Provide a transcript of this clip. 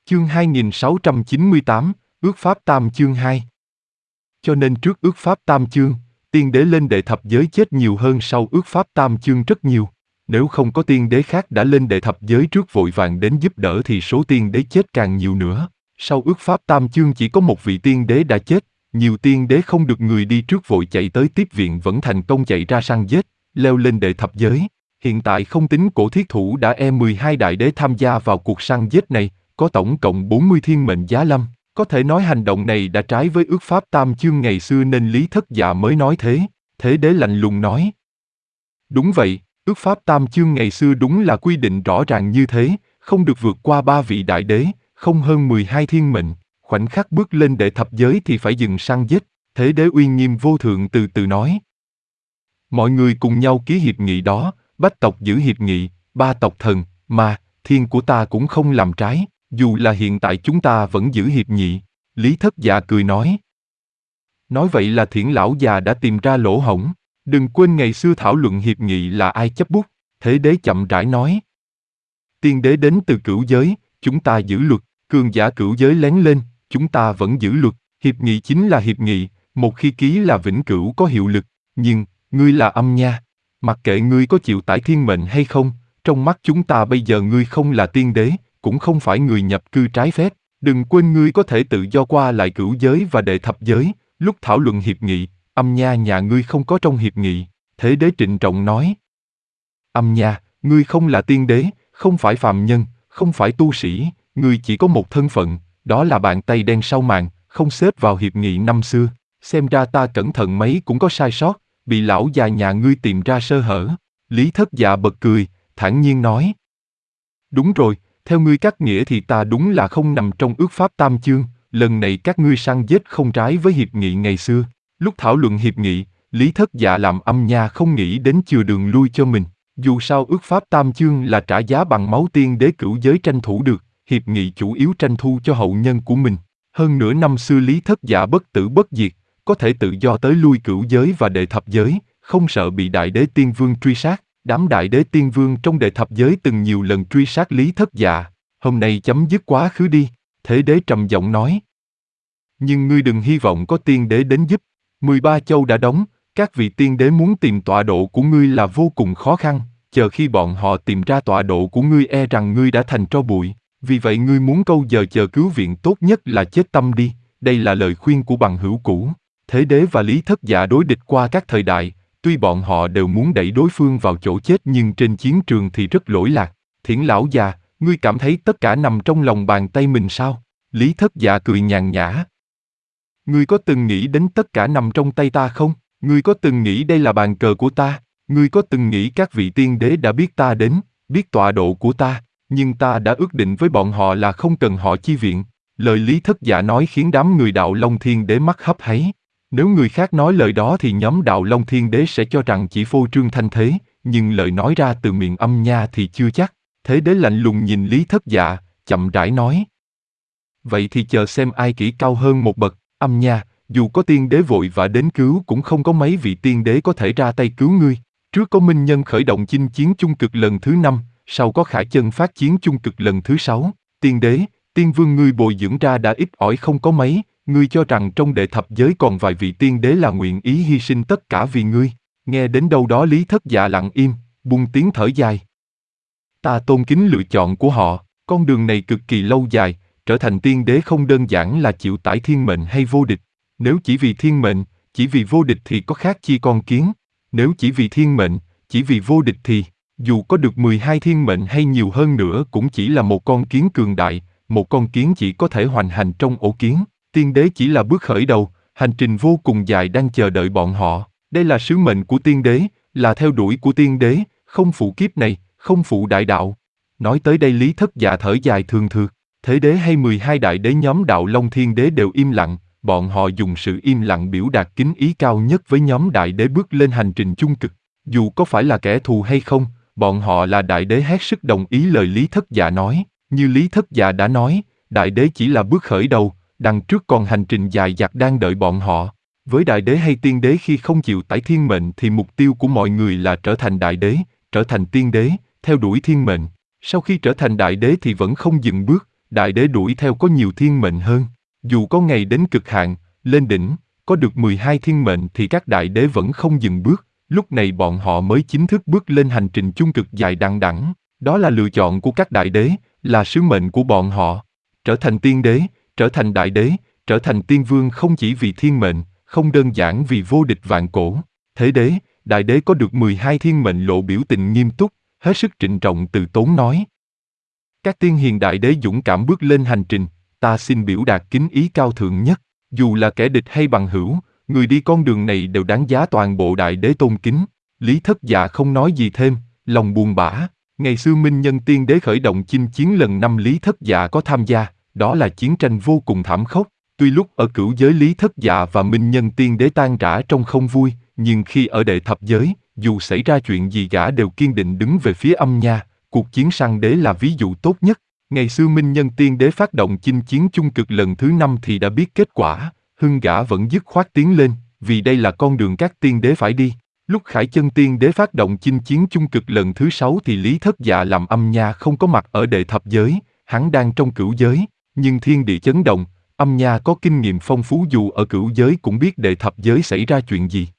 Chương 2698, Ước Pháp Tam chương 2. Cho nên trước Ước Pháp Tam chương, tiên đế lên đệ thập giới chết nhiều hơn sau Ước Pháp Tam chương rất nhiều. Nếu không có tiên đế khác đã lên đệ thập giới trước vội vàng đến giúp đỡ thì số tiên đế chết càng nhiều nữa. Sau Ước Pháp Tam chương chỉ có một vị tiên đế đã chết, nhiều tiên đế không được người đi trước vội chạy tới tiếp viện vẫn thành công chạy ra săn giết, leo lên đệ thập giới. Hiện tại không tính cổ thiết thủ đã 12 đại đế tham gia vào cuộc săn giết này, có tổng cộng 40 thiên mệnh giá lâm. Có thể nói hành động này đã trái với Ước Pháp Tam chương ngày xưa nên Lý Thất Dạ mới nói thế. Thế đế lạnh lùng nói. Đúng vậy, Ước Pháp Tam chương ngày xưa đúng là quy định rõ ràng như thế, không được vượt qua 3 vị đại đế, không hơn 12 thiên mệnh. Khoảnh khắc bước lên đệ thập giới thì phải dừng săn giết. Thế đế uy nghiêm vô thượng từ từ nói. Mọi người cùng nhau ký hiệp nghị đó, Bách tộc giữ hiệp nghị, 3 tộc thần, ma, thiên của ta cũng không làm trái, dù là hiện tại chúng ta vẫn giữ hiệp nghị. Lý Thất Dạ cười nói. Nói vậy là Thiển lão già đã tìm ra lỗ hổng, đừng quên ngày xưa thảo luận hiệp nghị là ai chấp bút. Thế đế chậm rãi nói. Tiên đế đến từ cửu giới, chúng ta giữ luật, cường giả cửu giới lén lên, chúng ta vẫn giữ luật, hiệp nghị chính là hiệp nghị, một khi ký là vĩnh cửu có hiệu lực, nhưng, ngươi là âm nha. Mặc kệ ngươi có chịu tải thiên mệnh hay không, trong mắt chúng ta bây giờ ngươi không là tiên đế, cũng không phải người nhập cư trái phép. Đừng quên ngươi có thể tự do qua lại cửu giới và đệ thập giới, lúc thảo luận hiệp nghị, âm nha nhà ngươi không có trong hiệp nghị. Thế đế trịnh trọng nói. Âm nha, ngươi không là tiên đế, không phải phàm nhân, không phải tu sĩ, ngươi chỉ có một thân phận, đó là bàn tay đen sau màn, không xếp vào hiệp nghị năm xưa. Xem ra ta cẩn thận mấy cũng có sai sót, bị lão già nhà ngươi tìm ra sơ hở. Lý Thất Dạ bật cười, thản nhiên nói. Đúng rồi, theo ngươi cắt nghĩa thì ta đúng là không nằm trong Ước Pháp Tam chương, lần này các ngươi săn giết không trái với hiệp nghị ngày xưa. Lúc thảo luận hiệp nghị, Lý Thất Dạ làm âm nha không nghĩ đến chừa đường lui cho mình. Dù sao Ước Pháp Tam chương là trả giá bằng máu tiên đế cửu giới tranh thủ được, hiệp nghị chủ yếu tranh thu cho hậu nhân của mình. Hơn nữa năm xưa Lý Thất Dạ bất tử bất diệt, có thể tự do tới lui cửu giới và đệ thập giới, không sợ bị đại đế tiên vương truy sát. Đám đại đế tiên vương trong đệ thập giới từng nhiều lần truy sát Lý Thất Dạ, hôm nay chấm dứt quá khứ đi. Thế đế trầm giọng nói. Nhưng ngươi đừng hy vọng có tiên đế đến giúp, 13 châu đã đóng, các vị tiên đế muốn tìm tọa độ của ngươi là vô cùng khó khăn, chờ khi bọn họ tìm ra tọa độ của ngươi e rằng ngươi đã thành tro bụi, vì vậy ngươi muốn câu giờ chờ cứu viện tốt nhất là chết tâm đi, đây là lời khuyên của bằng hữu cũ. Thế đế và Lý Thất Dạ đối địch qua các thời đại, tuy bọn họ đều muốn đẩy đối phương vào chỗ chết nhưng trên chiến trường thì rất lỗi lạc. Thiển lão già, ngươi cảm thấy tất cả nằm trong lòng bàn tay mình sao? Lý Thất Dạ cười nhàn nhã. Ngươi có từng nghĩ đến tất cả nằm trong tay ta không? Ngươi có từng nghĩ đây là bàn cờ của ta? Ngươi có từng nghĩ các vị tiên đế đã biết ta đến, biết tọa độ của ta, nhưng ta đã ước định với bọn họ là không cần họ chi viện. Lời Lý Thất Dạ nói khiến đám người Đạo Long Thiên Đế mắt hấp háy. Nếu người khác nói lời đó thì nhóm Đạo Long Thiên Đế sẽ cho rằng chỉ phô trương thanh thế, nhưng lời nói ra từ miệng âm nha thì chưa chắc. Thế đế lạnh lùng nhìn Lý Thất Dạ, chậm rãi nói. Vậy thì chờ xem ai kỹ cao hơn một bậc, âm nha, dù có tiên đế vội vã đến cứu cũng không có mấy vị tiên đế có thể ra tay cứu ngươi. Trước có Minh Nhân khởi động chinh chiến chung cực lần thứ 5, sau có Khải Chân phát chiến chung cực lần thứ 6. Tiên đế, tiên vương ngươi bồi dưỡng ra đã ít ỏi không có mấy. Ngươi cho rằng trong đệ thập giới còn vài vị tiên đế là nguyện ý hy sinh tất cả vì ngươi. Nghe đến đâu đó Lý Thất Dạ lặng im, buông tiếng thở dài. Ta tôn kính lựa chọn của họ, con đường này cực kỳ lâu dài, trở thành tiên đế không đơn giản là chịu tải thiên mệnh hay vô địch. Nếu chỉ vì thiên mệnh, chỉ vì vô địch thì có khác chi con kiến. Nếu chỉ vì thiên mệnh, chỉ vì vô địch thì, dù có được 12 thiên mệnh hay nhiều hơn nữa cũng chỉ là một con kiến cường đại, một con kiến chỉ có thể hoành hành trong ổ kiến. Tiên đế chỉ là bước khởi đầu, hành trình vô cùng dài đang chờ đợi bọn họ. Đây là sứ mệnh của tiên đế, là theo đuổi của tiên đế, không phụ kiếp này, không phụ đại đạo. Nói tới đây Lý Thất Dạ thở dài thường thượt. Thế đế hay 12 đại đế nhóm Đạo Long Thiên Đế đều im lặng, bọn họ dùng sự im lặng biểu đạt kính ý cao nhất với nhóm đại đế bước lên hành trình chung cực. Dù có phải là kẻ thù hay không, bọn họ là đại đế hết sức đồng ý lời Lý Thất Dạ nói. Như Lý Thất Dạ đã nói, đại đế chỉ là bước khởi đầu, đằng trước còn hành trình dài dặt đang đợi bọn họ. Với đại đế hay tiên đế khi không chịu tải thiên mệnh thì mục tiêu của mọi người là trở thành đại đế, trở thành tiên đế, theo đuổi thiên mệnh. Sau khi trở thành đại đế thì vẫn không dừng bước, đại đế đuổi theo có nhiều thiên mệnh hơn. Dù có ngày đến cực hạn, lên đỉnh, có được 12 thiên mệnh thì các đại đế vẫn không dừng bước, lúc này bọn họ mới chính thức bước lên hành trình chung cực dài đằng đẵng. Đó là lựa chọn của các đại đế, là sứ mệnh của bọn họ. Trở thành tiên đế, trở thành đại đế, trở thành tiên vương không chỉ vì thiên mệnh, không đơn giản vì vô địch vạn cổ. Thế đế, đại đế có được 12 thiên mệnh lộ biểu tình nghiêm túc, hết sức trịnh trọng từ tốn nói. Các tiên hiền đại đế dũng cảm bước lên hành trình, ta xin biểu đạt kính ý cao thượng nhất. Dù là kẻ địch hay bằng hữu, người đi con đường này đều đáng giá toàn bộ đại đế tôn kính. Lý Thất Dạ không nói gì thêm, lòng buồn bã. Ngày xưa Minh Nhân Tiên Đế khởi động chinh chiến lần 5 Lý Thất Dạ có tham gia, đó là chiến tranh vô cùng thảm khốc. Tuy lúc ở cửu giới Lý Thất Dạ và Minh Nhân Tiên Đế tan rã trong không vui, nhưng khi ở đệ thập giới, dù xảy ra chuyện gì gã đều kiên định đứng về phía âm nha. Cuộc chiến săn đế là ví dụ tốt nhất. Ngày xưa Minh Nhân Tiên Đế phát động chinh chiến chung cực lần thứ 5 thì đã biết kết quả, hưng gã vẫn dứt khoát tiến lên, vì đây là con đường các tiên đế phải đi. Lúc Khải Chân Tiên Đế phát động chinh chiến chung cực lần thứ 6 thì Lý Thất Dạ làm âm nha không có mặt ở đệ thập giới, hắn đang trong cửu giới, nhưng thiên địa chấn động, âm nha có kinh nghiệm phong phú dù ở cửu giới cũng biết đệ thập giới xảy ra chuyện gì.